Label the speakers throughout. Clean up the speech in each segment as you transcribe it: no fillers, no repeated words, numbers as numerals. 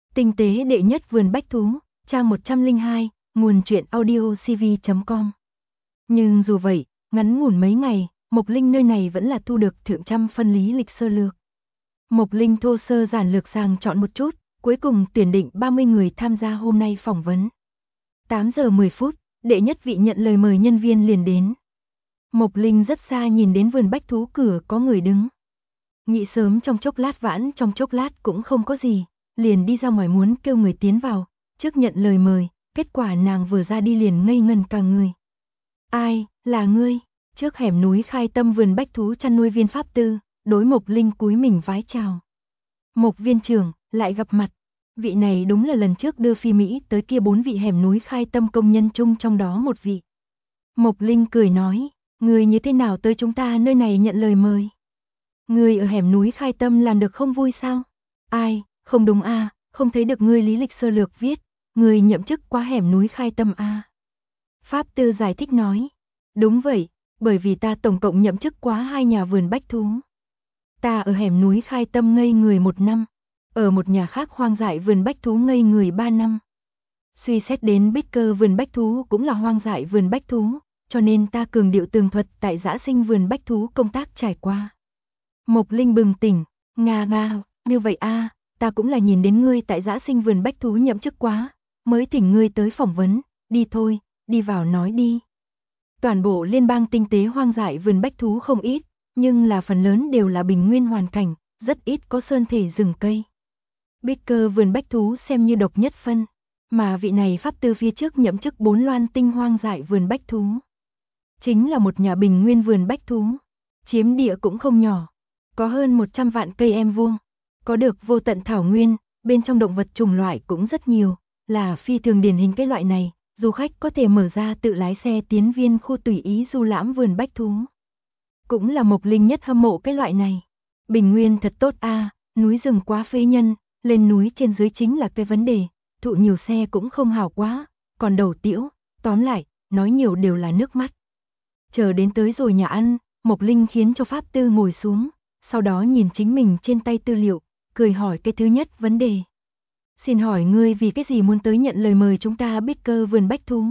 Speaker 1: Tinh tế đệ nhất vườn bách thú, trang 102, nguồn truyện audiocv.com. Nhưng dù vậy, ngắn ngủn mấy ngày, Mộc Linh nơi này vẫn là thu được thượng trăm phân lý lịch sơ lược. Mộc Linh thô sơ giản lược sàng chọn một chút, cuối cùng tuyển định 30 người tham gia hôm nay phỏng vấn. 8 giờ 10 phút, đệ nhất vị nhận lời mời nhân viên liền đến. Mộc Linh rất xa nhìn đến vườn bách thú cửa có người đứng. Nghĩ sớm trong chốc lát vãn trong chốc lát cũng không có gì, liền đi ra ngoài muốn kêu người tiến vào, trước nhận lời mời, kết quả nàng vừa ra đi liền ngây ngần cả người. Ai, là ngươi? Trước hẻm núi Khai Tâm vườn bách thú chăn nuôi viên pháp tư, đối Mộc Linh cúi mình vái chào. Mộc viên trưởng, lại gặp mặt. Vị này đúng là lần trước đưa Phi Mỹ tới kia 4 vị hẻm núi Khai Tâm công nhân chung trong đó một vị. Mộc Linh cười nói, người như thế nào tới chúng ta nơi này nhận lời mời? Người ở hẻm núi Khai Tâm làm được không vui sao? Ai, không đúng a, không thấy được ngươi lý lịch sơ lược viết, người nhậm chức qua hẻm núi Khai Tâm a. Pháp Tư giải thích nói, đúng vậy, bởi vì ta tổng cộng nhậm chức quá 2 nhà vườn bách thú. Ta ở hẻm núi Khai Tâm ngây người 1 năm, ở một nhà khác hoang dại vườn bách thú ngây người 3 năm. Suy xét đến Bích Cơ vườn bách thú cũng là hoang dại vườn bách thú, cho nên ta cường điệu tường thuật tại Dã Sinh vườn bách thú công tác trải qua. Mộc Linh bừng tỉnh, nga, như vậy a, ta cũng là nhìn đến ngươi tại Dã Sinh vườn bách thú nhậm chức quá, mới thỉnh ngươi tới phỏng vấn, đi thôi, đi vào nói đi. Toàn bộ liên bang tinh tế hoang dại vườn bách thú không ít, nhưng là phần lớn đều là bình nguyên hoàn cảnh, rất ít có sơn thể rừng cây. Bích Cơ vườn bách thú xem như độc nhất phân, mà vị này pháp tư phía trước nhậm chức 4 loan tinh hoang dại vườn bách thú. Chính là một nhà bình nguyên vườn bách thú, chiếm địa cũng không nhỏ, có hơn 100 vạn cây em vuông, có được vô tận thảo nguyên, bên trong động vật chủng loại cũng rất nhiều, là phi thường điển hình cái loại này, du khách có thể mở ra tự lái xe tiến viên khu tùy ý du lãm vườn bách thú. Cũng là Mộc Linh nhất hâm mộ cái loại này. Bình nguyên thật tốt a, núi rừng quá phế nhân, lên núi trên dưới chính là cái vấn đề, thụ nhiều xe cũng không hảo quá, còn đầu tĩu, tóm lại, nói nhiều đều là nước mắt. Chờ đến tới rồi nhà ăn, Mộc Linh khiến cho Pháp Tư ngồi xuống, sau đó nhìn chính mình trên tay tư liệu, cười hỏi cái thứ nhất vấn đề. Xin hỏi ngươi vì cái gì muốn tới nhận lời mời chúng ta Bích Cơ vườn bách thú?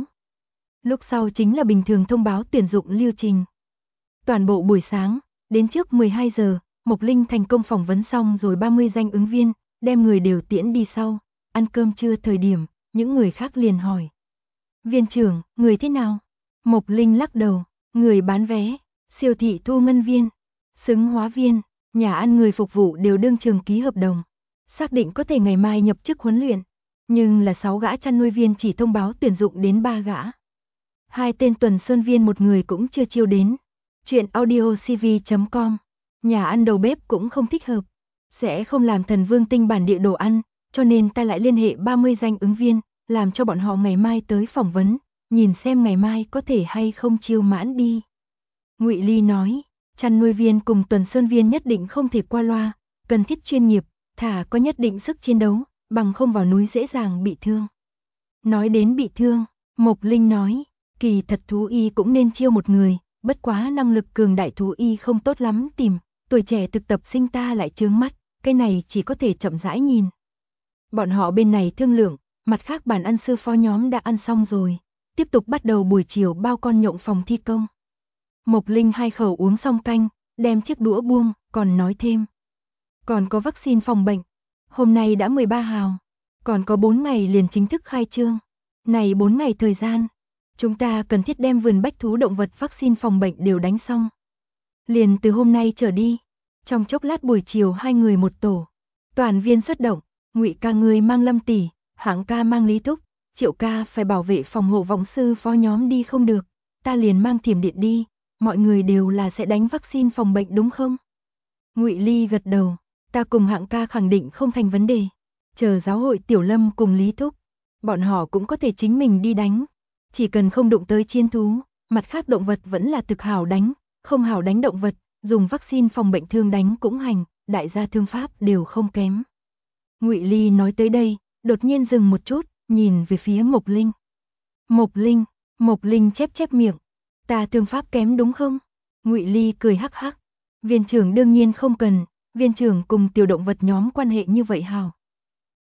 Speaker 1: Lúc sau chính là bình thường thông báo tuyển dụng lưu trình. Toàn bộ buổi sáng, đến trước 12 giờ, Mộc Linh thành công phỏng vấn xong rồi 30 danh ứng viên, đem người đều tiễn đi sau, ăn cơm trưa thời điểm, những người khác liền hỏi. Viên trưởng, người thế nào? Mộc Linh lắc đầu, người bán vé, siêu thị thu ngân viên, xứng hóa viên, nhà ăn người phục vụ đều đương trường ký hợp đồng. Xác định có thể ngày mai nhập chức huấn luyện, nhưng là 6 gã chăn nuôi viên chỉ thông báo tuyển dụng đến 3 gã. 2 tên tuần sơn viên một người cũng chưa chiêu đến. Chuyện audiocv.com, nhà ăn đầu bếp cũng không thích hợp, sẽ không làm Thần Vương tinh bản địa đồ ăn, cho nên ta lại liên hệ 30 danh ứng viên, làm cho bọn họ ngày mai tới phỏng vấn, nhìn xem ngày mai có thể hay không chiêu mãn đi. Ngụy Ly nói, chăn nuôi viên cùng tuần sơn viên nhất định không thể qua loa, cần thiết chuyên nghiệp, thả có nhất định sức chiến đấu, bằng không vào núi dễ dàng bị thương. Nói đến bị thương, Mộc Linh nói, kỳ thật thú y cũng nên chiêu một người, bất quá năng lực cường đại thú y không tốt lắm tìm, tuổi trẻ thực tập sinh ta lại chướng mắt, cái này chỉ có thể chậm rãi nhìn. Bọn họ bên này thương lượng, mặt khác bàn ăn sư phó nhóm đã ăn xong rồi, tiếp tục bắt đầu buổi chiều bao con nhộng phòng thi công. Mộc Linh 2 khẩu uống xong canh, đem chiếc đũa buông, còn nói thêm. Còn có vaccine phòng bệnh, hôm nay đã 13 hào, còn có 4 ngày liền chính thức khai trương. Này 4 ngày thời gian, chúng ta cần thiết đem vườn bách thú động vật vaccine phòng bệnh đều đánh xong. Liền từ hôm nay trở đi, trong chốc lát buổi chiều 2 người một tổ, toàn viên xuất động, Ngụy ca người mang Lâm tỷ, Hạng ca mang Lý Thúc, Triệu ca phải bảo vệ phòng hộ võng sư phó nhóm đi không được, ta liền mang Thiểm Điện đi, mọi người đều là sẽ đánh vaccine phòng bệnh đúng không? Ngụy Ly gật đầu, ta cùng Hạng ca khẳng định không thành vấn đề. Chờ giáo hội Tiểu Lâm cùng Lý Thúc, bọn họ cũng có thể chính mình đi đánh. Chỉ cần không đụng tới chiên thú, mặt khác động vật vẫn là thực hảo đánh, không hảo đánh động vật, dùng vaccine phòng bệnh thương đánh cũng hành, đại gia thương pháp đều không kém. Ngụy Ly nói tới đây, đột nhiên dừng một chút, nhìn về phía Mộc Linh. Mộc Linh chép miệng, ta thương pháp kém đúng không? Ngụy Ly cười hắc hắc, viên trưởng đương nhiên không cần, viên trưởng cùng tiểu động vật nhóm quan hệ như vậy hảo.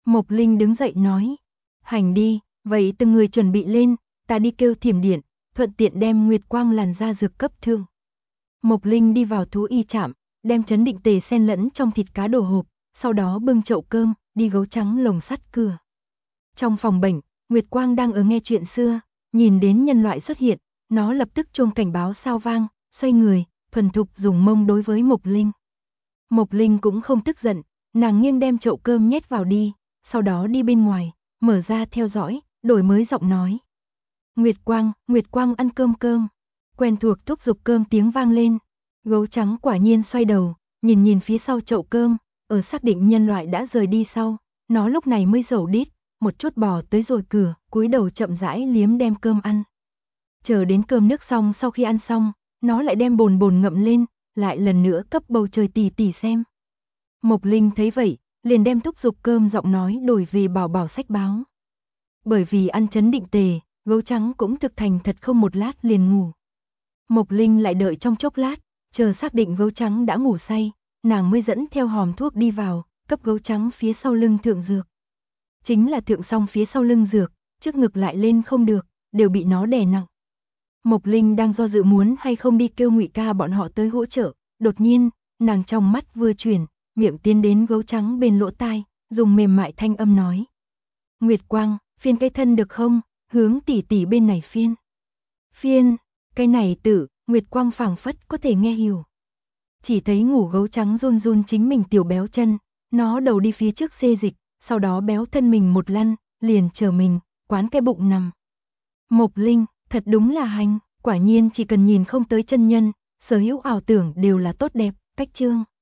Speaker 1: Mộc Linh đứng dậy nói, hành đi, vậy từng người chuẩn bị lên, ta đi kêu thiểm điện, thuận tiện đem Nguyệt Quang làn ra dược cấp thương. Mộc Linh đi vào thú y trạm, đem chấn định tề xen lẫn trong thịt cá đổ hộp, sau đó bưng chậu cơm, đi gấu trắng lồng sắt cửa. Trong phòng bệnh, Nguyệt Quang đang ở nghe chuyện xưa, nhìn đến nhân loại xuất hiện, nó lập tức chuông cảnh báo sao vang, xoay người, thuần thục dùng mông đối với Mộc Linh. Mộc Linh cũng không tức giận, nàng nghiêng đem chậu cơm nhét vào đi, sau đó đi bên ngoài, mở ra theo dõi, đổi mới giọng nói. Nguyệt Quang ăn cơm. Quen thuộc thúc giục cơm tiếng vang lên. Gấu trắng quả nhiên xoay đầu, nhìn phía sau chậu cơm, ở xác định nhân loại đã rời đi sau, nó lúc này mới dầu đít, một chút bò tới rồi cửa, cúi đầu chậm rãi liếm đem cơm ăn. Chờ đến cơm nước xong, sau khi ăn xong, nó lại đem bồn ngậm lên, lại lần nữa cấp bầu trời tỉ xem. Mộc Linh thấy vậy, liền đem thúc giục cơm giọng nói đổi về bảo sách báo. Bởi vì ăn chấn định tề, gấu trắng cũng thực thành thật không một lát liền ngủ. Mộc Linh lại đợi trong chốc lát, chờ xác định gấu trắng đã ngủ say, nàng mới dẫn theo hòm thuốc đi vào, cấp gấu trắng phía sau lưng thượng dược. Chính là thượng xong phía sau lưng dược, trước ngực lại lên không được, đều bị nó đè nặng. Mộc Linh đang do dự muốn hay không đi kêu Ngụy ca bọn họ tới hỗ trợ, đột nhiên, nàng trong mắt vừa chuyển, miệng tiến đến gấu trắng bên lỗ tai, dùng mềm mại thanh âm nói. Nguyệt Quang, phiên cái thân được không, hướng tỷ bên này phiên. Phiên, cái này tử, Nguyệt Quang phảng phất có thể nghe hiểu. Chỉ thấy ngủ gấu trắng run chính mình tiểu béo chân, nó đầu đi phía trước xê dịch, sau đó béo thân mình một lăn, liền chờ mình, quán cái bụng nằm. Mộc Linh, thật đúng là hành, quả nhiên chỉ cần nhìn không tới chân nhân, sở hữu ảo tưởng đều là tốt đẹp, cách chương.